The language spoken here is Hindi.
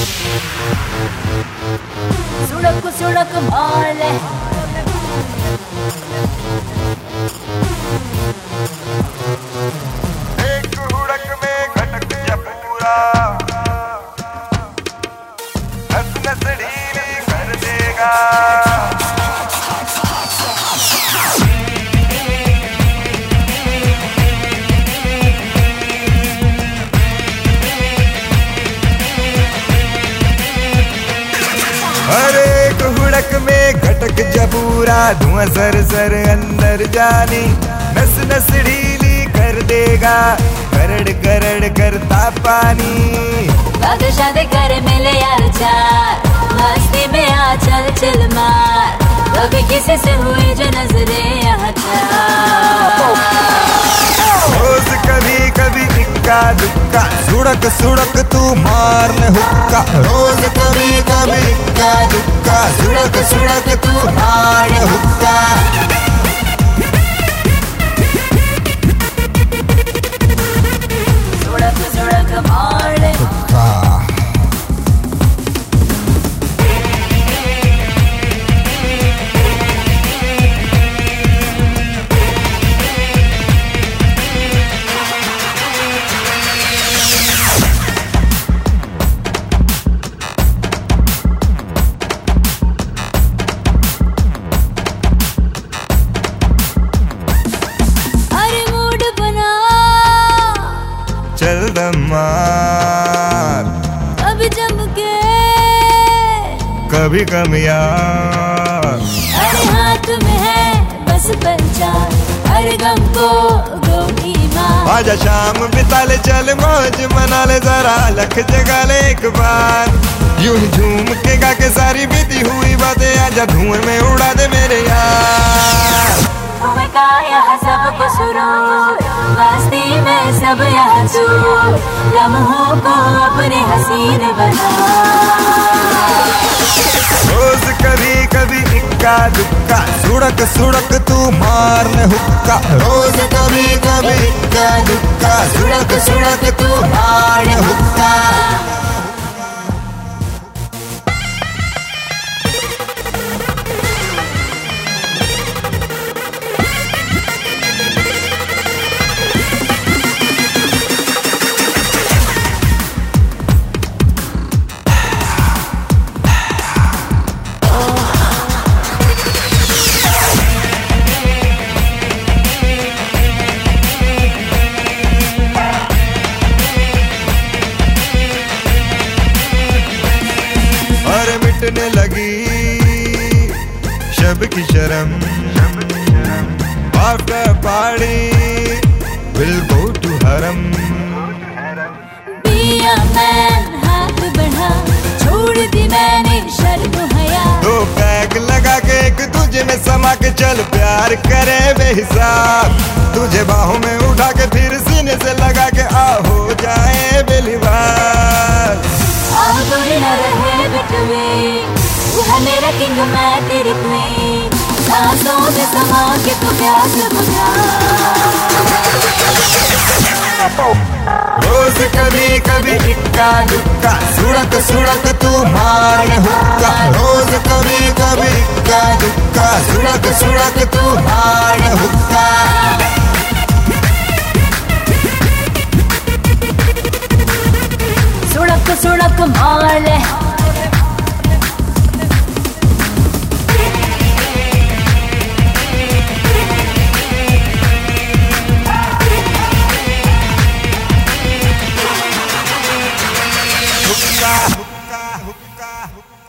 सुड़क सुड़क मार ले। एक हुड़क में घटक जा पूरा, नस नस ढीली कर देगा। हर एक हुड़क में घटक जबूरा, धुआं सर सर अंदर जानी, नस नस ढीली कर देगा, करड़ करड़ करता पानी। बादशाह दे करे मिले यार चार, मस्ती में आ चल चल मार, कभी किसी से हुई जो नजरे यहाँ रोज कभी कभी इक्का दुक्का, सुड़क सुड़क तू मार ले हुक्का। रोज कभी कभी इक्का दुक्का, सुड़क सुड़क तू मार ले हुक्का। सुड़क सुड़क मार ले। चल दम मार, कभी जम के कभी कम यार। अरे हाथ में है बस पंचार, हर गम को गोली मार। आजा शाम बिता ले, चल मौज मना ले, जरा लख जगा ले एक बार। यूं ही झूम के गा के सारी बीती हुई बातें आजा धुएं में उड़ा दे मेरे यार। तुम्हें का यहाँ सबको सुरूर, मस्ती में सब यहाँ चूर, लम्हों को अपने हसीन बना। रोज कभी कभी इक्का दुक्का, सुड़क सुड़क तू मार ले हुक्का। रोज कभी कभी इक्का दुक्का, सुड़क सुड़क तू मार ले हुक्का। मिटने लगी शब की शर्म, after party will go to harem. Be a man, हाथ बढ़ा, छोड़ दी मैंने शर्म हया। दो पैक लगा के एक तुझे में समा के चल प्यार करे बेहिसाब, तुझे बाहों में उठा के फिर सीने से लगा के आ हो जाए बेलिबास। दूरी न रहे बिटवीन, तू है मेरा किंग मैं तेरी क्वीन, सांसों में समा के तू प्यास बुझा। रोज कभी कभी इक्का दुक्का, सुड़क सुड़क तू मार ले हुक्का। रोज कभी कभी इक्का दुक्का, सुड़क सुड़क तू मार ले हुक्का। सुड़क सुड़क मार ले। हुक्का हुक्का हुक्का हुक्का।